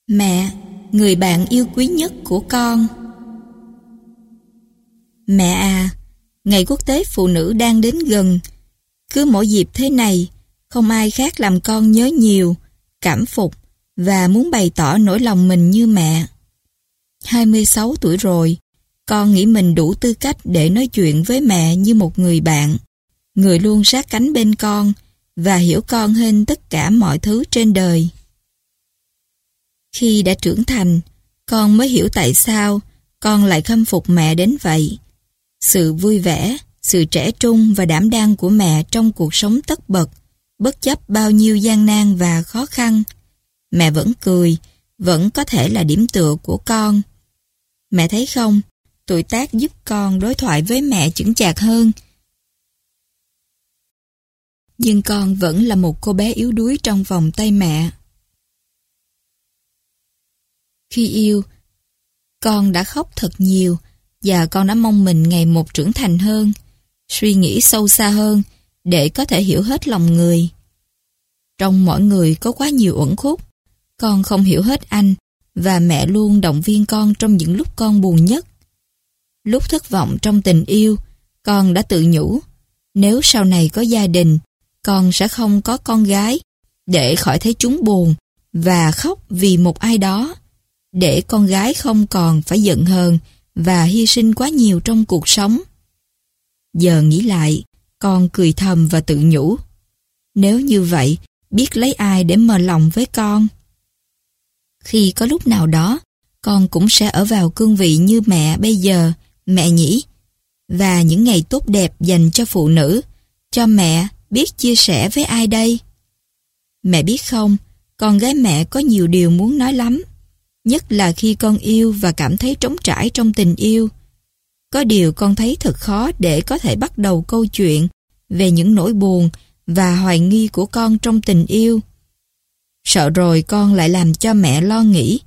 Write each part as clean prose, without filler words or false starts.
Mẹ, người bạn yêu quý nhất của con. Mẹ à, Ngày Quốc tế Phụ nữ đang đến gần. Cứ mỗi dịp thế này, không ai khác làm con nhớ nhiều, cảm phục và muốn bày tỏ nỗi lòng mình như mẹ. 26 tuổi rồi, con nghĩ mình đủ tư cách để nói chuyện với mẹ như một người bạn, người luôn sát cánh bên con và hiểu con hơn tất cả mọi thứ trên đời. Khi đã trưởng thành, con mới hiểu tại sao con lại khâm phục mẹ đến vậy. Sự vui vẻ, sự trẻ trung và đảm đang của mẹ trong cuộc sống tất bật, bất chấp bao nhiêu gian nan và khó khăn. Mẹ vẫn cười, vẫn có thể là điểm tựa của con. Mẹ thấy không, tuổi tác giúp con đối thoại với mẹ chững chạc hơn. Nhưng con vẫn là một cô bé yếu đuối trong vòng tay mẹ. Khi yêu, con đã khóc thật nhiều và con đã mong mình ngày một trưởng thành hơn, suy nghĩ sâu xa hơn để có thể hiểu hết lòng người. Trong mỗi người có quá nhiều uẩn khúc, con không hiểu hết anh và mẹ luôn động viên con trong những lúc con buồn nhất. Lúc thất vọng trong tình yêu, con đã tự nhủ, nếu sau này có gia đình, con sẽ không có con gái để khỏi thấy chúng buồn và khóc vì một ai đó, để con gái không còn phải giận hờn và hy sinh quá nhiều trong cuộc sống. Giờ nghĩ lại, con cười thầm và tự nhủ, nếu như vậy, biết lấy ai để mở lòng với con. Khi có lúc nào đó, con cũng sẽ ở vào cương vị như mẹ bây giờ, mẹ nhỉ? Và những ngày tốt đẹp dành cho phụ nữ, cho mẹ biết chia sẻ với ai đây? Mẹ biết không, con gái mẹ có nhiều điều muốn nói lắm, nhất là khi con yêu và cảm thấy trống trải trong tình yêu. Có điều con thấy thật khó để có thể bắt đầu câu chuyện về những nỗi buồn và hoài nghi của con trong tình yêu. Sợ rồi con lại làm cho mẹ lo nghĩ.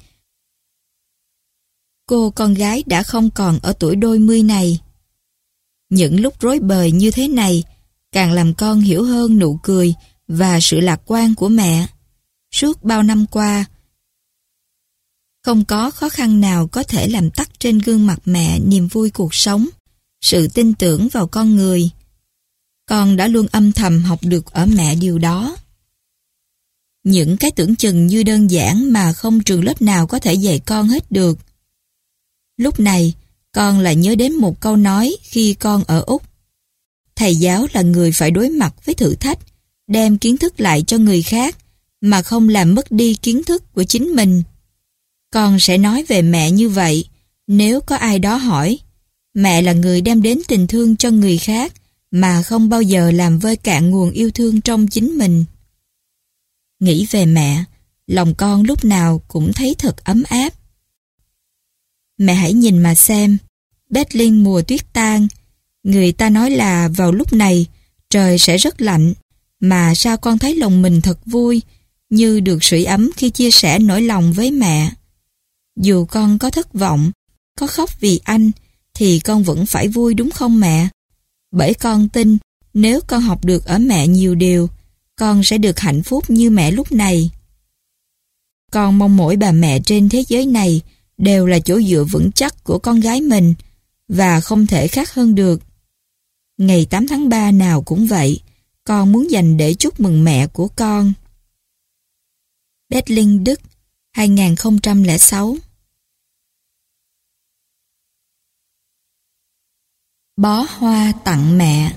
Cô con gái đã không còn ở tuổi đôi mươi này. Những lúc rối bời như thế này càng làm con hiểu hơn nụ cười và sự lạc quan của mẹ. Suốt bao năm qua, không có khó khăn nào có thể làm tắt trên gương mặt mẹ niềm vui cuộc sống, sự tin tưởng vào con người. Con đã luôn âm thầm học được ở mẹ điều đó. Những cái tưởng chừng như đơn giản mà không trường lớp nào có thể dạy con hết được. Lúc này, con lại nhớ đến một câu nói khi con ở Úc. Thầy giáo là người phải đối mặt với thử thách, đem kiến thức lại cho người khác, mà không làm mất đi kiến thức của chính mình. Con sẽ nói về mẹ như vậy, nếu có ai đó hỏi. Mẹ là người đem đến tình thương cho người khác, mà không bao giờ làm vơi cạn nguồn yêu thương trong chính mình. Nghĩ về mẹ, lòng con lúc nào cũng thấy thật ấm áp. Mẹ hãy nhìn mà xem, Berlin mùa tuyết tan, người ta nói là vào lúc này trời sẽ rất lạnh, mà sao con thấy lòng mình thật vui, như được sưởi ấm khi chia sẻ nỗi lòng với mẹ. Dù con có thất vọng, có khóc vì anh, thì con vẫn phải vui đúng không mẹ? Bởi con tin, nếu con học được ở mẹ nhiều điều, con sẽ được hạnh phúc như mẹ lúc này. Con mong mỗi bà mẹ trên thế giới này đều là chỗ dựa vững chắc của con gái mình, và không thể khác hơn được. Ngày 8 tháng 3 nào cũng vậy, con muốn dành để chúc mừng mẹ của con. Berlin, Đức, 2006. Bó hoa tặng mẹ.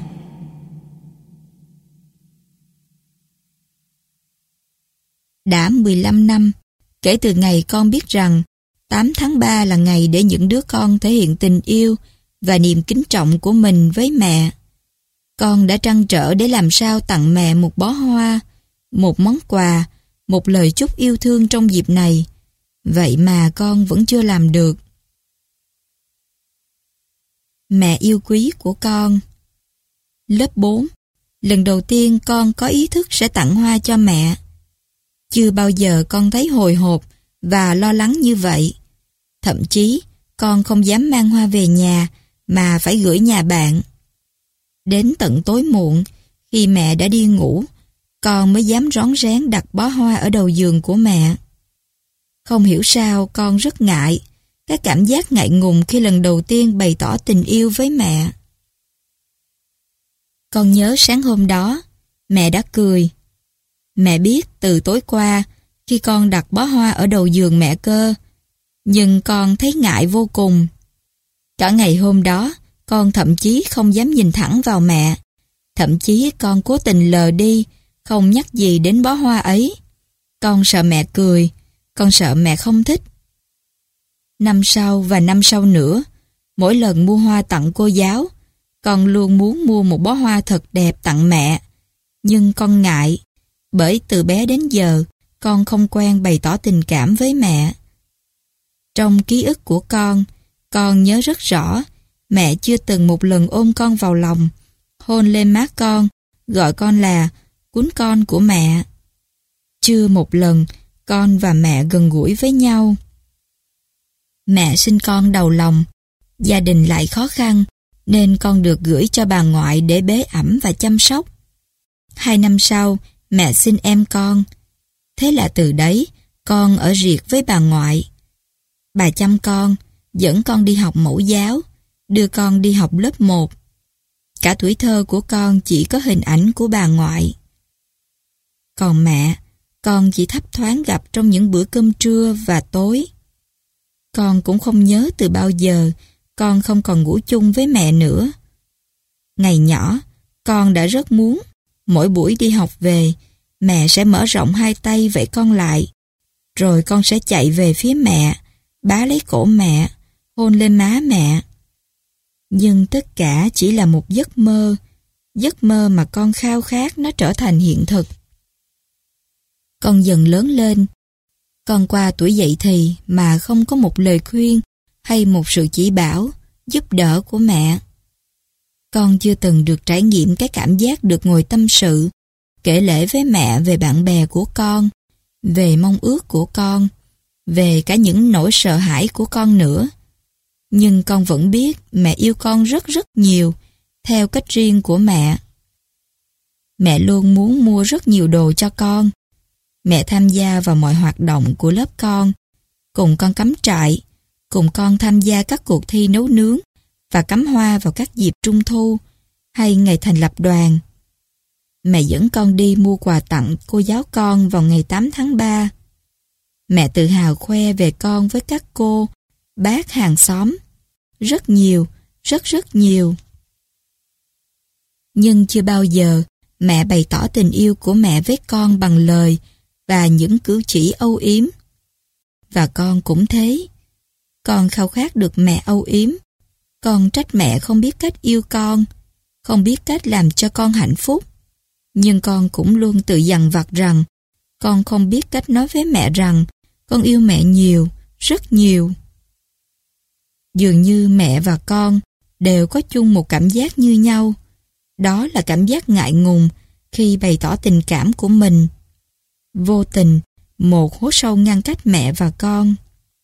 Đã 15 năm kể từ ngày con biết rằng 8 tháng 3 là ngày để những đứa con thể hiện tình yêu và niềm kính trọng của mình với mẹ. Con đã trăn trở để làm sao tặng mẹ một bó hoa, một món quà, một lời chúc yêu thương trong dịp này. Vậy mà con vẫn chưa làm được. Mẹ yêu quý của con. Lớp 4. Lần đầu tiên con có ý thức sẽ tặng hoa cho mẹ. Chưa bao giờ con thấy hồi hộp và lo lắng như vậy. Thậm chí, con không dám mang hoa về nhà mà phải gửi nhà bạn. Đến tận tối muộn, khi mẹ đã đi ngủ, con mới dám rón rén đặt bó hoa ở đầu giường của mẹ. Không hiểu sao con rất ngại, cái cảm giác ngại ngùng khi lần đầu tiên bày tỏ tình yêu với mẹ. Con nhớ sáng hôm đó, mẹ đã cười. Mẹ biết từ tối qua, khi con đặt bó hoa ở đầu giường mẹ cơ, nhưng con thấy ngại vô cùng. Cả ngày hôm đó, con thậm chí không dám nhìn thẳng vào mẹ. Thậm chí con cố tình lờ đi, không nhắc gì đến bó hoa ấy. Con sợ mẹ cười, con sợ mẹ không thích. Năm sau và năm sau nữa, mỗi lần mua hoa tặng cô giáo, con luôn muốn mua một bó hoa thật đẹp tặng mẹ. Nhưng con ngại, bởi từ bé đến giờ, con không quen bày tỏ tình cảm với mẹ. Trong ký ức của con nhớ rất rõ, mẹ chưa từng một lần ôm con vào lòng, hôn lên má con, gọi con là cún con của mẹ. Chưa một lần con và mẹ gần gũi với nhau. Mẹ sinh con đầu lòng, gia đình lại khó khăn, nên con được gửi cho bà ngoại để bế ẵm và chăm sóc. 2 năm sau, mẹ sinh em con. Thế là từ đấy, con ở riệt với bà ngoại. Bà chăm con, dẫn con đi học mẫu giáo, đưa con đi học lớp 1. Cả tuổi thơ của con chỉ có hình ảnh của bà ngoại. Còn mẹ, con chỉ thấp thoáng gặp trong những bữa cơm trưa và tối. Con cũng không nhớ từ bao giờ con không còn ngủ chung với mẹ nữa. Ngày nhỏ, con đã rất muốn mỗi buổi đi học về, mẹ sẽ mở rộng 2 tay vẫy con lại. Rồi con sẽ chạy về phía mẹ, bá lấy cổ mẹ, hôn lên má mẹ. Nhưng tất cả chỉ là một giấc mơ mà con khao khát nó trở thành hiện thực. Con dần lớn lên, con qua tuổi dậy thì mà không có một lời khuyên hay một sự chỉ bảo, giúp đỡ của mẹ. Con chưa từng được trải nghiệm cái cảm giác được ngồi tâm sự, kể lể với mẹ về bạn bè của con, về mong ước của con, về cả những nỗi sợ hãi của con nữa. Nhưng con vẫn biết mẹ yêu con rất rất nhiều, theo cách riêng của mẹ. Mẹ luôn muốn mua rất nhiều đồ cho con. Mẹ tham gia vào mọi hoạt động của lớp con, cùng con cắm trại, cùng con tham gia các cuộc thi nấu nướng và cắm hoa vào các dịp trung thu hay ngày thành lập đoàn. Mẹ dẫn con đi mua quà tặng cô giáo con vào ngày 8 tháng 3. Mẹ tự hào khoe về con với các cô, bác hàng xóm. Rất nhiều, rất rất nhiều. Nhưng chưa bao giờ mẹ bày tỏ tình yêu của mẹ với con bằng lời và những cử chỉ âu yếm. Và con cũng thế. Con khao khát được mẹ âu yếm. Con trách mẹ không biết cách yêu con, không biết cách làm cho con hạnh phúc. Nhưng con cũng luôn tự dằn vặt rằng con không biết cách nói với mẹ rằng con yêu mẹ nhiều, rất nhiều. Dường như mẹ và con đều có chung một cảm giác như nhau. Đó là cảm giác ngại ngùng khi bày tỏ tình cảm của mình. Vô tình, một hố sâu ngăn cách mẹ và con.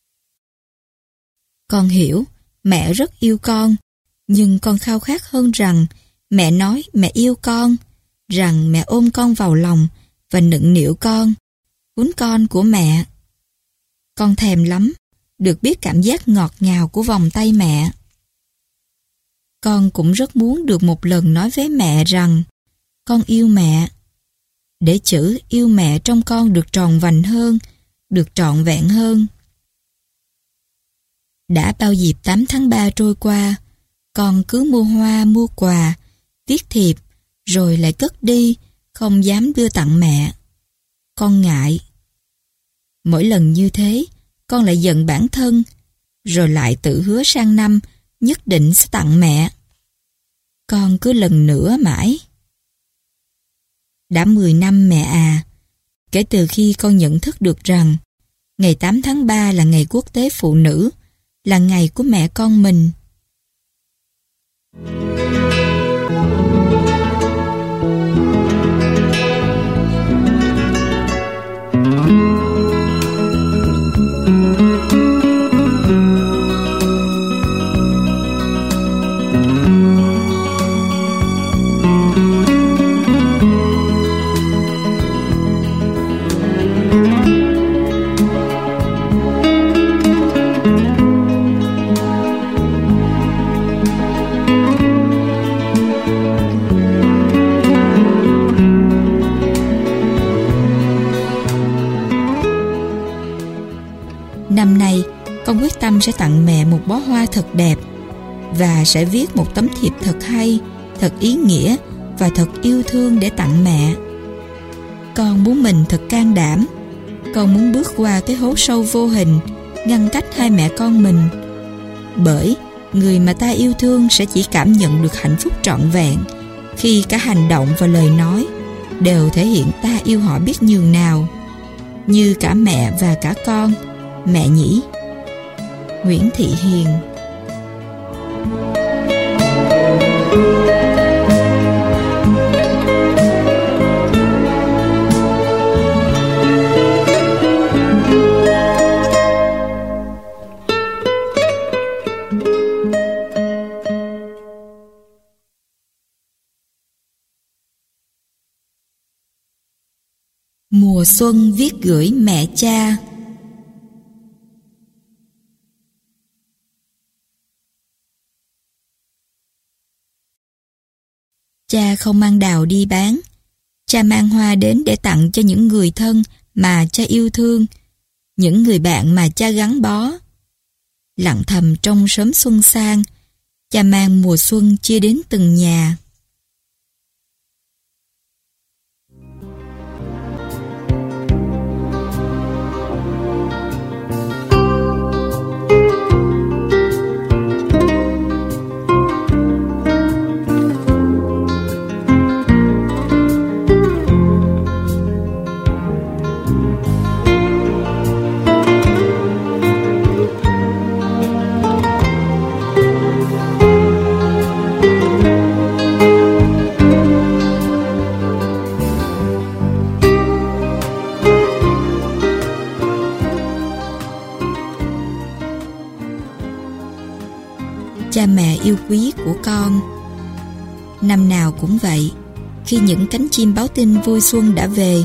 Con hiểu, mẹ rất yêu con, nhưng con khao khát hơn rằng mẹ nói mẹ yêu con, rằng mẹ ôm con vào lòng và nựng nịu con, cún con của mẹ. Con thèm lắm, được biết cảm giác ngọt ngào của vòng tay mẹ. Con cũng rất muốn được một lần nói với mẹ rằng con yêu mẹ, để chữ yêu mẹ trong con được tròn vành hơn, được trọn vẹn hơn. Đã bao dịp 8 tháng 3 trôi qua, con cứ mua hoa, mua quà, viết thiệp, rồi lại cất đi, không dám đưa tặng mẹ. Con ngại. Mỗi lần như thế, con lại giận bản thân, rồi lại tự hứa sang năm nhất định sẽ tặng mẹ. Con cứ lần nữa mãi. Đã 10 năm mẹ à, kể từ khi con nhận thức được rằng ngày 8 tháng 3 là ngày quốc tế phụ nữ, là ngày của mẹ con mình. Năm nay, con quyết tâm sẽ tặng mẹ một bó hoa thật đẹp và sẽ viết một tấm thiệp thật hay, thật ý nghĩa và thật yêu thương để tặng mẹ. Con muốn mình thật can đảm. Con muốn bước qua cái hố sâu vô hình ngăn cách hai mẹ con mình. Bởi người mà ta yêu thương sẽ chỉ cảm nhận được hạnh phúc trọn vẹn khi cả hành động và lời nói đều thể hiện ta yêu họ biết nhường nào. Như cả mẹ và cả con, mẹ nhỉ. Nguyễn Thị Hiền. Mùa xuân viết gửi mẹ cha. Cha không mang đào đi bán. Cha mang hoa đến để tặng cho những người thân mà cha yêu thương, những người bạn mà cha gắn bó. Lặng thầm trong sớm xuân sang, cha mang mùa xuân chia đến từng nhà. Cha mẹ yêu quý của con. Năm nào cũng vậy, khi những cánh chim báo tin vui xuân đã về,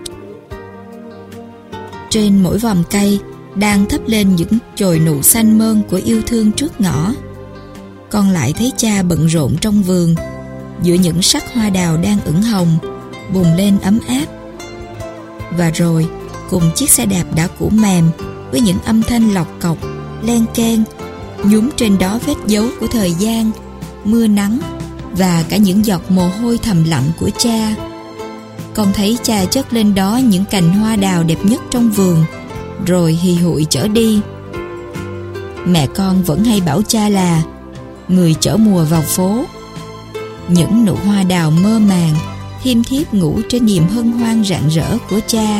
trên mỗi vòm cây đang thắp lên những chồi nụ xanh mơn của yêu thương trước ngõ. Con lại thấy cha bận rộn trong vườn, giữa những sắc hoa đào đang ửng hồng, bùng lên ấm áp. Và rồi, cùng chiếc xe đạp đã cũ mềm, với những âm thanh lọc cọc, len keng, nhúm trên đó vết dấu của thời gian, mưa nắng và cả những giọt mồ hôi thầm lặng của cha. Con thấy cha chất lên đó những cành hoa đào đẹp nhất trong vườn, rồi hì hụi chở đi. Mẹ con vẫn hay bảo cha là người chở mùa vào phố. Những nụ hoa đào mơ màng, thiêm thiếp ngủ trên niềm hân hoan rạng rỡ của cha.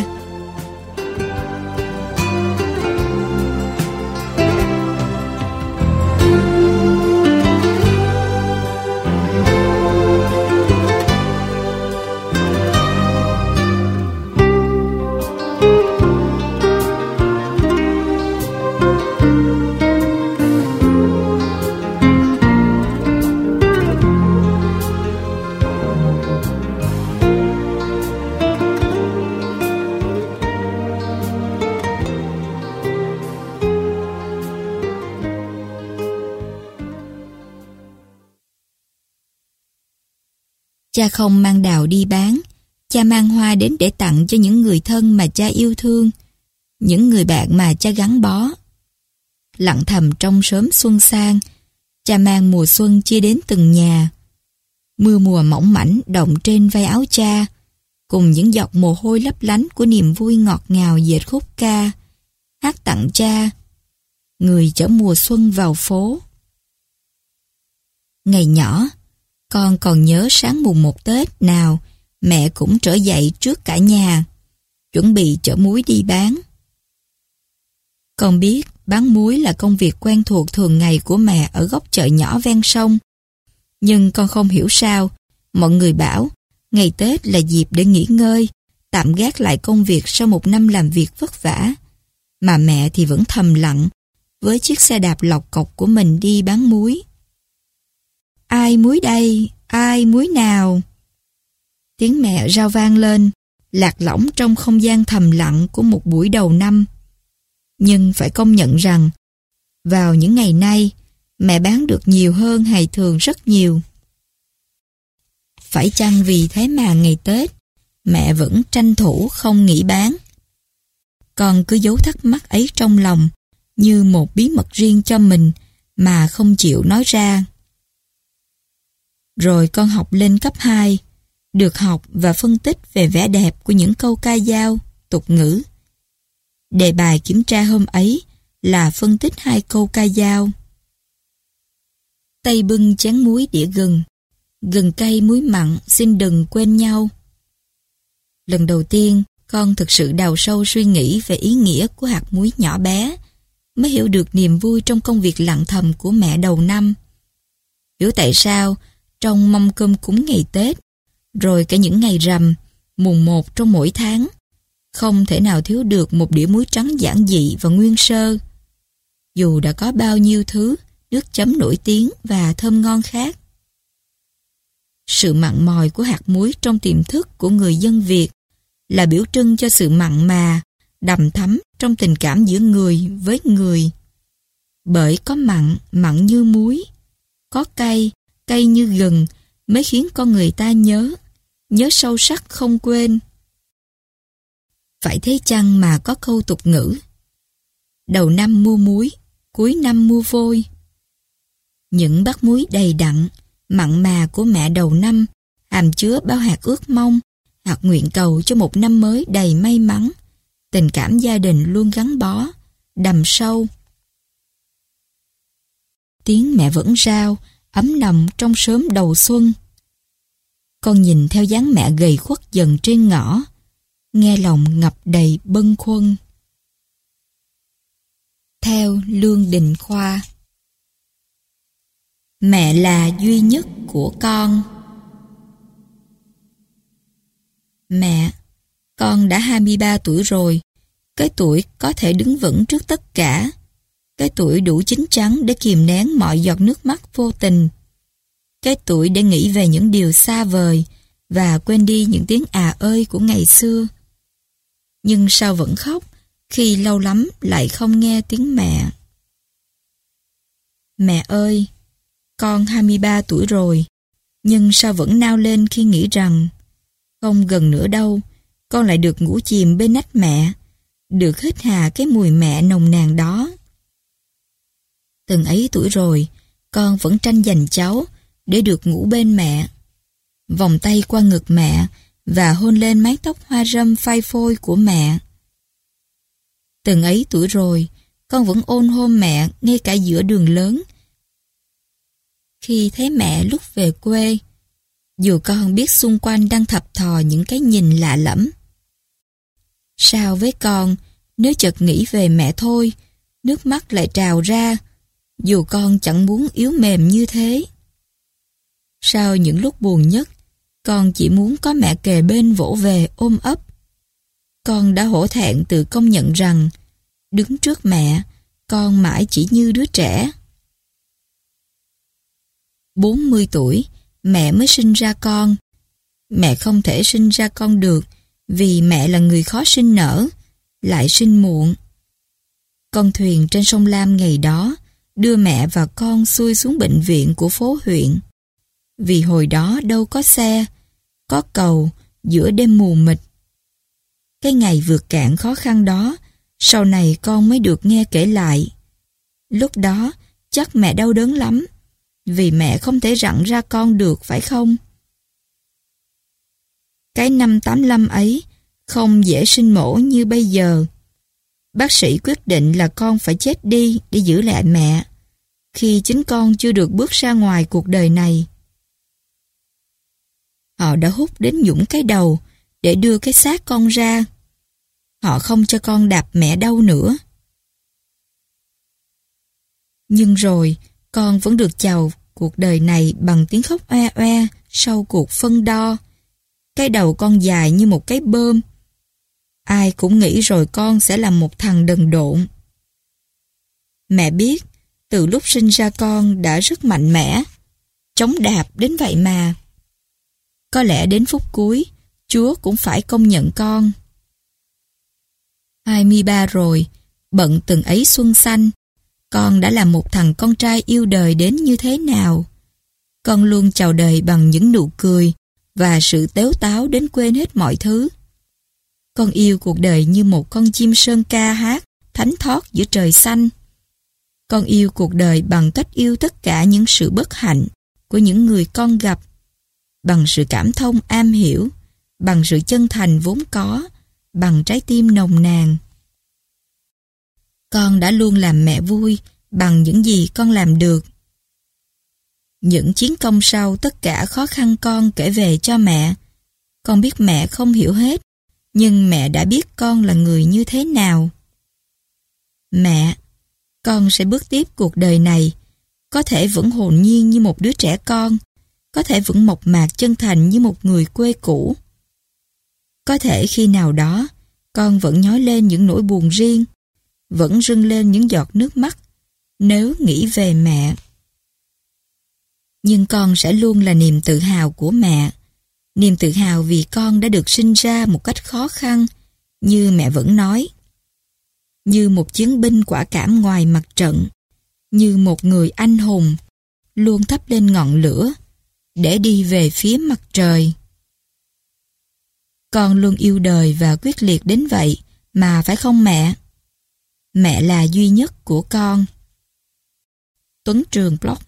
Cha không mang đào đi bán, cha mang hoa đến để tặng cho những người thân mà cha yêu thương, những người bạn mà cha gắn bó. Lặng thầm trong sớm xuân sang, cha mang mùa xuân chia đến từng nhà. Mưa mùa mỏng mảnh động trên vai áo cha, cùng những giọt mồ hôi lấp lánh của niềm vui ngọt ngào dệt khúc ca, hát tặng cha, người chở mùa xuân vào phố. Ngày nhỏ, con còn nhớ sáng mùng 1 Tết nào mẹ cũng trở dậy trước cả nhà, chuẩn bị chở muối đi bán. Con biết bán muối là công việc quen thuộc thường ngày của mẹ ở góc chợ nhỏ ven sông. Nhưng con không hiểu sao, mọi người bảo ngày Tết là dịp để nghỉ ngơi, tạm gác lại công việc sau một năm làm việc vất vả. Mà mẹ thì vẫn thầm lặng, với chiếc xe đạp lọc cọc của mình đi bán muối. Ai muối đây? Ai muối nào? Tiếng mẹ rao vang lên, lạc lõng trong không gian thầm lặng của một buổi đầu năm. Nhưng phải công nhận rằng, vào những ngày nay, mẹ bán được nhiều hơn ngày thường rất nhiều. Phải chăng vì thế mà ngày Tết, mẹ vẫn tranh thủ không nghỉ bán? Con cứ giấu thắc mắc ấy trong lòng, như một bí mật riêng cho mình mà không chịu nói ra. Rồi con học lên cấp 2, được học và phân tích về vẻ đẹp của những câu ca dao, tục ngữ. Đề bài kiểm tra hôm ấy là phân tích 2 câu ca dao. Tay bưng chén muối đĩa gừng, gừng cay muối mặn xin đừng quên nhau. Lần đầu tiên, con thực sự đào sâu suy nghĩ về ý nghĩa của hạt muối nhỏ bé, mới hiểu được niềm vui trong công việc lặng thầm của mẹ đầu năm. Hiểu tại sao trong mâm cơm cúng ngày Tết, rồi cả những ngày rằm, mùng 1 trong mỗi tháng, không thể nào thiếu được một đĩa muối trắng giản dị và nguyên sơ. Dù đã có bao nhiêu thứ, nước chấm nổi tiếng và thơm ngon khác. Sự mặn mòi của hạt muối trong tiềm thức của người dân Việt là biểu trưng cho sự mặn mà, đầm thắm trong tình cảm giữa người với người. Bởi có mặn, mặn như muối, có cay, cay như gừng mới khiến con người ta nhớ sâu sắc không quên. Phải thế chăng mà có câu tục ngữ: đầu năm mua muối, cuối năm mua vôi. Những bát muối đầy đặn, mặn mà của mẹ đầu năm hàm chứa bao hạt ước mong, hạt nguyện cầu cho một năm mới đầy may mắn, tình cảm gia đình luôn gắn bó, đầm sâu. Tiếng mẹ vẫn rao, ấm nồng trong sớm đầu xuân. Con nhìn theo dáng mẹ gầy khuất dần trên ngõ, nghe lòng ngập đầy bâng khuâng. Theo Lương Đình Khoa. Mẹ là duy nhất của con. Mẹ, con đã 23 tuổi rồi, cái tuổi có thể đứng vững trước tất cả, cái tuổi đủ chín chắn để kìm nén mọi giọt nước mắt vô tình, cái tuổi để nghĩ về những điều xa vời và quên đi những tiếng ơi của ngày xưa. Nhưng sao vẫn khóc khi lâu lắm lại không nghe tiếng mẹ. Mẹ ơi, con 23 tuổi rồi, nhưng sao vẫn nao lên khi nghĩ rằng không gần nữa đâu, con lại được ngủ chìm bên nách mẹ, được hít hà cái mùi mẹ nồng nàn đó. Từng ấy tuổi rồi, con vẫn tranh giành cháu để được ngủ bên mẹ, vòng tay qua ngực mẹ và hôn lên mái tóc hoa râm phai phôi của mẹ. Từng ấy tuổi rồi, con vẫn ôn hôn mẹ ngay cả giữa đường lớn. Khi thấy mẹ lúc về quê, dù con biết xung quanh đang thập thò những cái nhìn lạ lẫm. Sao với con, nếu chợt nghĩ về mẹ thôi, nước mắt lại trào ra, dù con chẳng muốn yếu mềm như thế. Sao những lúc buồn nhất, con chỉ muốn có mẹ kề bên vỗ về ôm ấp. Con đã hổ thẹn tự công nhận rằng, đứng trước mẹ, con mãi chỉ như đứa trẻ. 40 tuổi, mẹ mới sinh ra con. Mẹ không thể sinh ra con được vì mẹ là người khó sinh nở, lại sinh muộn. Con thuyền trên sông Lam ngày đó đưa mẹ và con xuôi xuống bệnh viện của phố huyện. Vì hồi đó đâu có xe, có cầu giữa đêm mù mịt. Cái ngày vượt cạn khó khăn đó, sau này con mới được nghe kể lại. Lúc đó chắc mẹ đau đớn lắm, vì mẹ không thể rặn ra con được phải không? Cái năm 85 ấy không dễ sinh mổ như bây giờ. Bác sĩ quyết định là con phải chết đi để giữ lại mẹ, khi chính con chưa được bước ra ngoài cuộc đời này. Họ đã hút đến nhũng cái đầu để đưa cái xác con ra. Họ không cho con đạp mẹ đau nữa. Nhưng rồi, con vẫn được chào cuộc đời này bằng tiếng khóc oe oe sau cuộc phân đo. Cái đầu con dài như một cái bơm. Ai cũng nghĩ rồi con sẽ là một thằng đần độn. Mẹ biết, từ lúc sinh ra con đã rất mạnh mẽ, chống đạp đến vậy mà. Có lẽ đến phút cuối, Chúa cũng phải công nhận con. 23 rồi, bận từng ấy xuân xanh, con đã là một thằng con trai yêu đời đến như thế nào. Con luôn chào đời bằng những nụ cười và sự tếu táo đến quên hết mọi thứ. Con yêu cuộc đời như một con chim sơn ca hát, thánh thót giữa trời xanh. Con yêu cuộc đời bằng cách yêu tất cả những sự bất hạnh của những người con gặp, bằng sự cảm thông am hiểu, bằng sự chân thành vốn có, bằng trái tim nồng nàn. Con đã luôn làm mẹ vui bằng những gì con làm được. Những chiến công sau tất cả khó khăn con kể về cho mẹ. Con biết mẹ không hiểu hết, nhưng mẹ đã biết con là người như thế nào. Mẹ, con sẽ bước tiếp cuộc đời này, có thể vẫn hồn nhiên như một đứa trẻ con, có thể vẫn mộc mạc chân thành như một người quê cũ. Có thể khi nào đó, con vẫn nhói lên những nỗi buồn riêng, vẫn rưng lên những giọt nước mắt nếu nghĩ về mẹ. Nhưng con sẽ luôn là niềm tự hào của mẹ, niềm tự hào vì con đã được sinh ra một cách khó khăn, như mẹ vẫn nói. Như một chiến binh quả cảm ngoài mặt trận, như một người anh hùng, luôn thắp lên ngọn lửa, để đi về phía mặt trời. Con luôn yêu đời và quyết liệt đến vậy, mà phải không mẹ? Mẹ là duy nhất của con. Tuấn Trường Blog.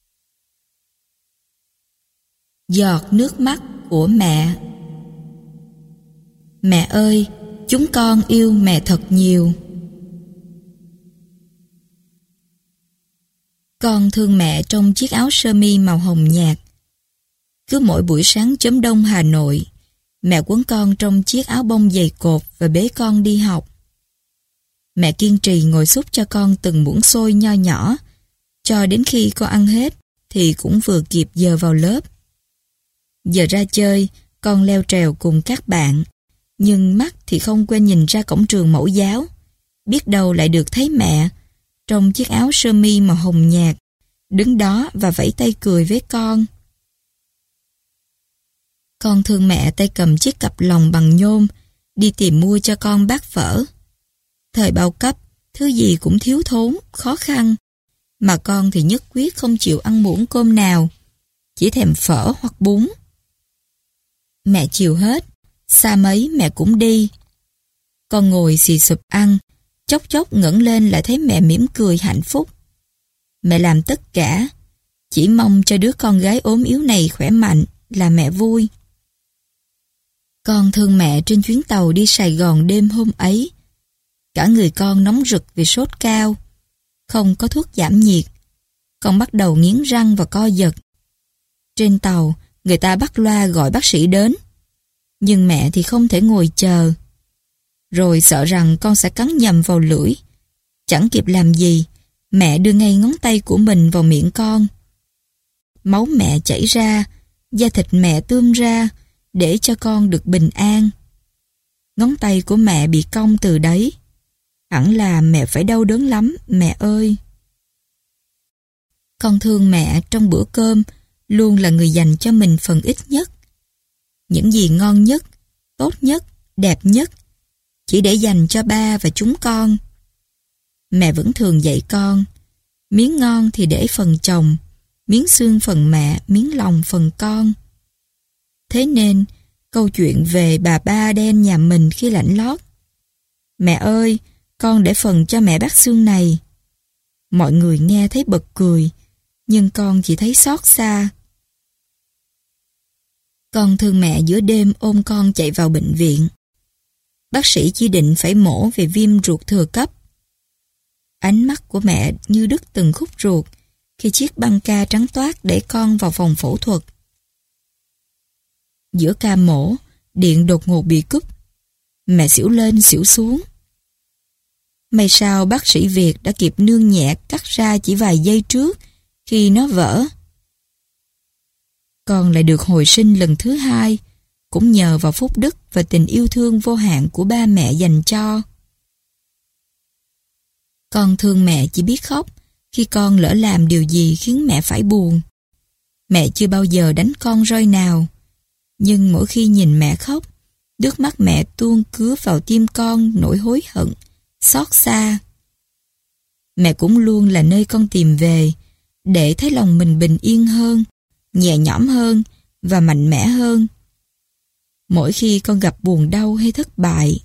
Giọt nước mắt của mẹ. Mẹ ơi, chúng con yêu mẹ thật nhiều. Con thương mẹ trong chiếc áo sơ mi màu hồng nhạt. Cứ mỗi buổi sáng chớm đông Hà Nội, mẹ quấn con trong chiếc áo bông dày cộp và bế con đi học. Mẹ kiên trì ngồi xúc cho con từng muỗng xôi nho nhỏ, cho đến khi con ăn hết thì cũng vừa kịp giờ vào lớp. Giờ ra chơi, con leo trèo cùng các bạn, nhưng mắt thì không quên nhìn ra cổng trường mẫu giáo, biết đâu lại được thấy mẹ trong chiếc áo sơ mi màu hồng nhạt, đứng đó và vẫy tay cười với con. Con thương mẹ tay cầm chiếc cặp lồng bằng nhôm, đi tìm mua cho con bát phở. Thời bao cấp, thứ gì cũng thiếu thốn, khó khăn, mà con thì nhất quyết không chịu ăn muỗng cơm nào, chỉ thèm phở hoặc bún. Mẹ chiều hết, xa mấy mẹ cũng đi. Con ngồi xì xụp ăn, chốc chốc ngẩng lên lại thấy mẹ mỉm cười hạnh phúc. Mẹ làm tất cả, chỉ mong cho đứa con gái ốm yếu này khỏe mạnh là mẹ vui. Con thương mẹ trên chuyến tàu đi Sài Gòn đêm hôm ấy. Cả người con nóng rực vì sốt cao, không có thuốc giảm nhiệt. Con bắt đầu nghiến răng và co giật. Trên tàu, người ta bắt loa gọi bác sĩ đến, nhưng mẹ thì không thể ngồi chờ. Rồi sợ rằng con sẽ cắn nhầm vào lưỡi. Chẳng kịp làm gì, mẹ đưa ngay ngón tay của mình vào miệng con. Máu mẹ chảy ra, da thịt mẹ tươm ra, để cho con được bình an. Ngón tay của mẹ bị cong từ đấy. Hẳn là mẹ phải đau đớn lắm, mẹ ơi. Con thương mẹ trong bữa cơm luôn là người dành cho mình phần ít nhất. Những gì ngon nhất, tốt nhất, đẹp nhất, chỉ để dành cho ba và chúng con. Mẹ vẫn thường dạy con, miếng ngon thì để phần chồng, miếng xương phần mẹ, miếng lòng phần con. Thế nên, câu chuyện về bà ba đen nhà mình khi lạnh lót. Mẹ ơi, con để phần cho mẹ bát xương này. Mọi người nghe thấy bật cười, nhưng con chỉ thấy xót xa. Con thương mẹ giữa đêm ôm con chạy vào bệnh viện. Bác sĩ chỉ định phải mổ về viêm ruột thừa cấp. Ánh mắt của mẹ như đứt từng khúc ruột khi chiếc băng ca trắng toát để con vào phòng phẫu thuật. Giữa ca mổ, điện đột ngột bị cúp. Mẹ xỉu lên xỉu xuống. May sao bác sĩ Việt đã kịp nương nhẹ cắt ra chỉ vài giây trước khi nó vỡ. Con lại được hồi sinh lần thứ hai, cũng nhờ vào phúc đức và tình yêu thương vô hạn của ba mẹ dành cho. Con thương mẹ chỉ biết khóc khi con lỡ làm điều gì khiến mẹ phải buồn. Mẹ chưa bao giờ đánh con roi nào, nhưng mỗi khi nhìn mẹ khóc, nước mắt mẹ tuôn cứa vào tim con nỗi hối hận, xót xa. Mẹ cũng luôn là nơi con tìm về để thấy lòng mình bình yên hơn, nhẹ nhõm hơn và mạnh mẽ hơn. Mỗi khi con gặp buồn đau hay thất bại.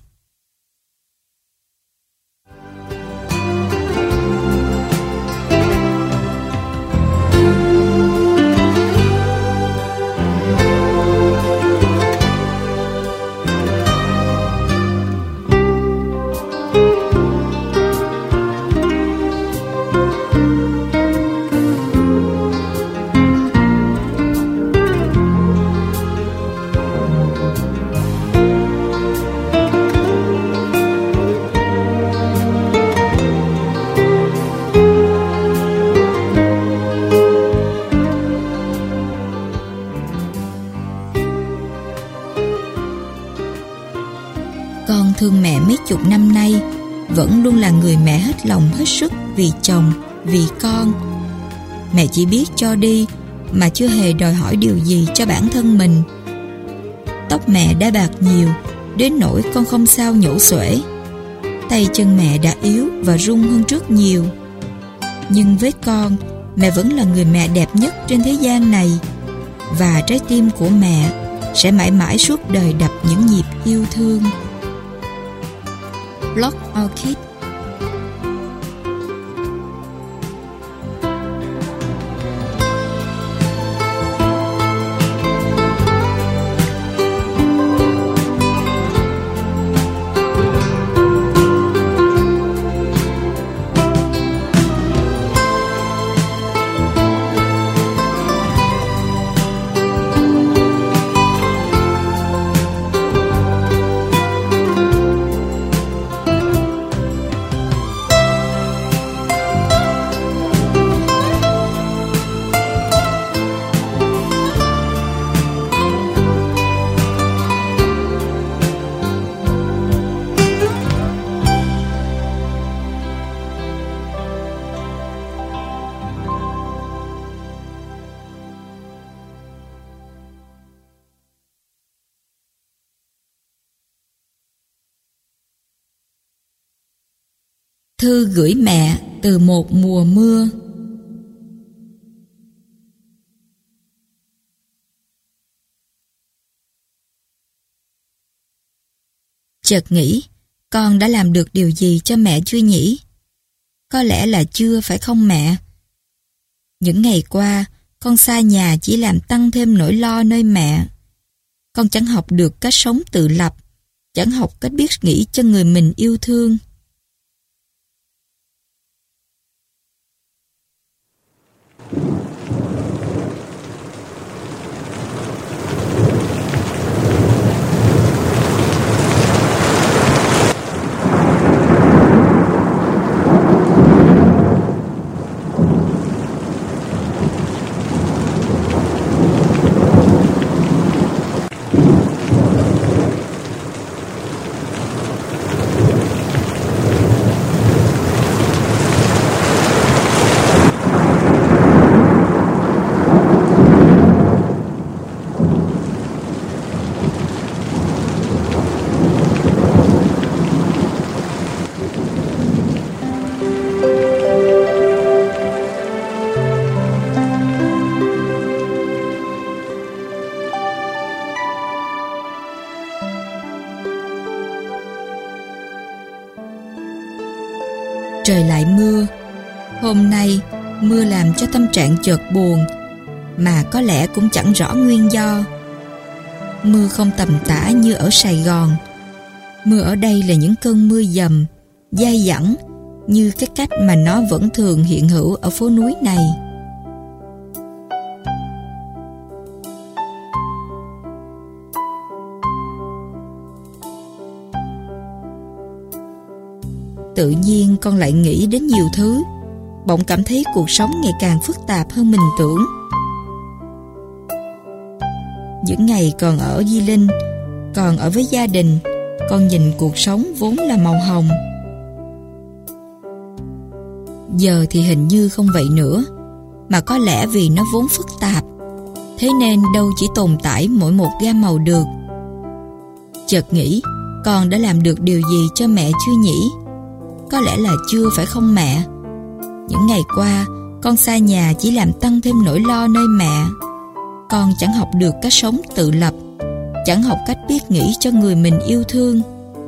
vẫn luôn là người mẹ hết lòng hết sức vì chồng, vì con. Mẹ chỉ biết cho đi mà chưa hề đòi hỏi điều gì cho bản thân mình. Tóc mẹ đã bạc nhiều đến nỗi con không sao nhổ xuể. Tay chân mẹ đã yếu và run hơn trước nhiều. Nhưng với con, mẹ vẫn là người mẹ đẹp nhất trên thế gian này. Và trái tim của mẹ sẽ mãi mãi suốt đời đập những nhịp yêu thương. Block Orchid. Thư gửi mẹ từ một mùa mưa. Chợt nghĩ, con đã làm được điều gì cho mẹ chưa nhỉ? Có lẽ là chưa, phải không mẹ? Những ngày qua, con xa nhà chỉ làm tăng thêm nỗi lo nơi mẹ. Con chẳng học được cách sống tự lập, chẳng học cách biết nghĩ cho người mình yêu thương. Trời lại mưa. Hôm nay mưa làm cho tâm trạng chợt buồn, mà có lẽ cũng chẳng rõ nguyên do. Mưa không tầm tã như ở Sài Gòn. Mưa ở đây là những cơn mưa dầm, dai dẳng, như cái cách mà nó vẫn thường hiện hữu ở phố núi này. Tự nhiên con lại nghĩ đến nhiều thứ, bỗng cảm thấy cuộc sống ngày càng phức tạp hơn mình tưởng. Những ngày còn ở Di Linh, còn ở với gia đình, con nhìn cuộc sống vốn là màu hồng. Giờ thì hình như không vậy nữa, mà có lẽ vì nó vốn phức tạp, thế nên đâu chỉ tồn tại mỗi một gam màu được. Chợt nghĩ, con đã làm được điều gì cho mẹ chưa nhỉ? Có lẽ là chưa, phải không mẹ? Những ngày qua, con xa nhà chỉ làm tăng thêm nỗi lo nơi mẹ. Con chẳng học được cách sống tự lập, chẳng học cách biết nghĩ cho người mình yêu thương.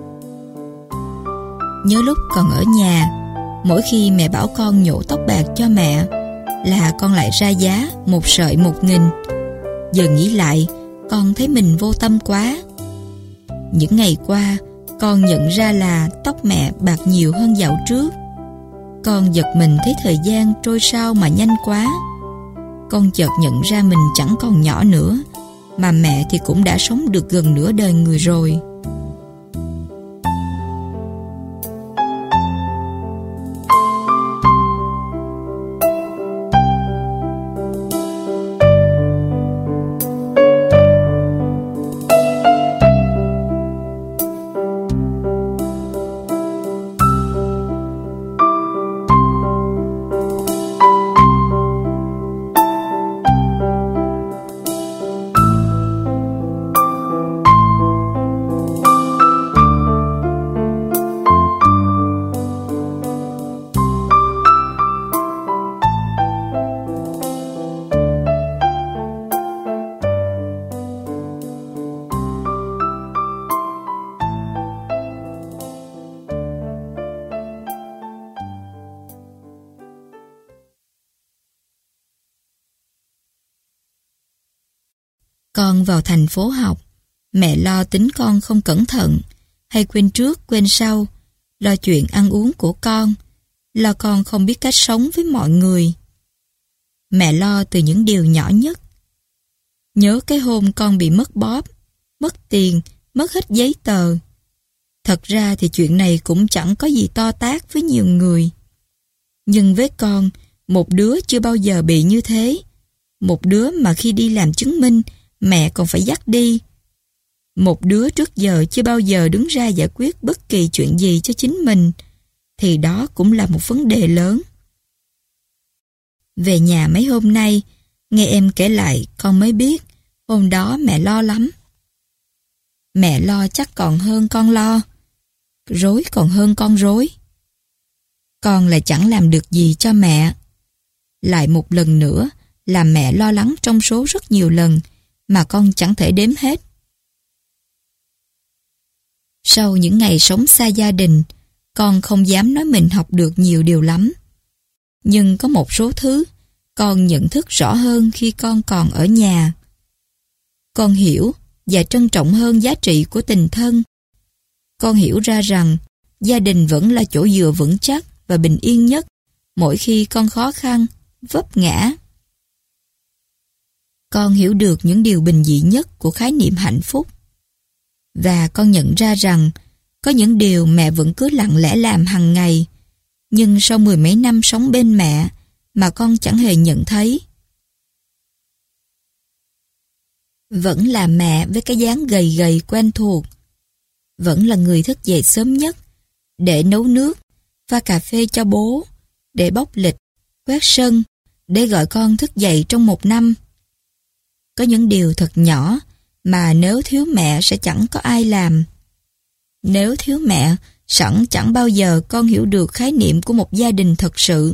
Nhớ lúc còn ở nhà, mỗi khi mẹ bảo con nhổ tóc bạc cho mẹ, là con lại ra giá 1 sợi 1.000. Giờ nghĩ lại, con thấy mình vô tâm quá. Những ngày qua, con nhận ra là tóc mẹ bạc nhiều hơn dạo trước. Con giật mình thấy thời gian trôi sao mà nhanh quá. Con chợt nhận ra mình chẳng còn nhỏ nữa, mà mẹ thì cũng đã sống được gần nửa đời người rồi. Con vào thành phố học, mẹ lo tính con không cẩn thận, hay quên trước quên sau, lo chuyện ăn uống của con, lo con không biết cách sống với mọi người. Mẹ lo từ những điều nhỏ nhất. Nhớ cái hôm con bị mất bóp, mất tiền, mất hết giấy tờ. Thật ra thì chuyện này cũng chẳng có gì to tát với nhiều người. Nhưng với con, một đứa chưa bao giờ bị như thế. Một đứa mà khi đi làm chứng minh, mẹ còn phải dắt đi. Một đứa trước giờ chưa bao giờ đứng ra giải quyết bất kỳ chuyện gì cho chính mình, thì đó cũng là một vấn đề lớn. Về nhà mấy hôm nay, nghe em kể lại con mới biết, hôm đó mẹ lo lắm. Mẹ lo chắc còn hơn con lo, rối còn hơn con rối. Con lại chẳng làm được gì cho mẹ. Lại một lần nữa làm mẹ lo lắng trong số rất nhiều lần mà con chẳng thể đếm hết. Sau những ngày sống xa gia đình, con không dám nói mình học được nhiều điều lắm. Nhưng có một số thứ con nhận thức rõ hơn khi con còn ở nhà. Con hiểu và trân trọng hơn giá trị của tình thân. Con hiểu ra rằng gia đình vẫn là chỗ dựa vững chắc và bình yên nhất mỗi khi con khó khăn, vấp ngã. Con hiểu được những điều bình dị nhất của khái niệm hạnh phúc. Và con nhận ra rằng có những điều mẹ vẫn cứ lặng lẽ làm hàng ngày, nhưng sau 10 mấy năm sống bên mẹ mà con chẳng hề nhận thấy. Vẫn là mẹ với cái dáng gầy gầy quen thuộc. Vẫn là người thức dậy sớm nhất để nấu nước, pha cà phê cho bố, để bóc lịch, quét sân, để gọi con thức dậy trong một năm. Có những điều thật nhỏ mà nếu thiếu mẹ sẽ chẳng có ai làm. Nếu thiếu mẹ, chẳng bao giờ con hiểu được khái niệm của một gia đình thật sự.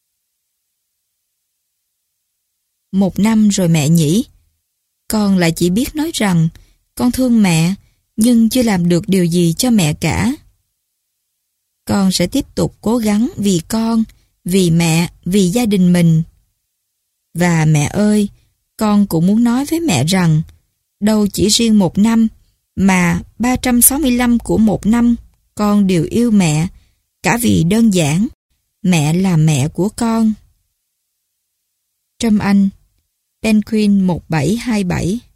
Một năm rồi mẹ nhỉ, con lại chỉ biết nói rằng con thương mẹ, nhưng chưa làm được điều gì cho mẹ cả. Con sẽ tiếp tục cố gắng vì con, vì mẹ, vì gia đình mình. Và mẹ ơi, con cũng muốn nói với mẹ rằng đâu chỉ riêng một năm, mà 365 của một năm con đều yêu mẹ, cả vì đơn giản mẹ là mẹ của con. Trâm Anh, Penguin 1727.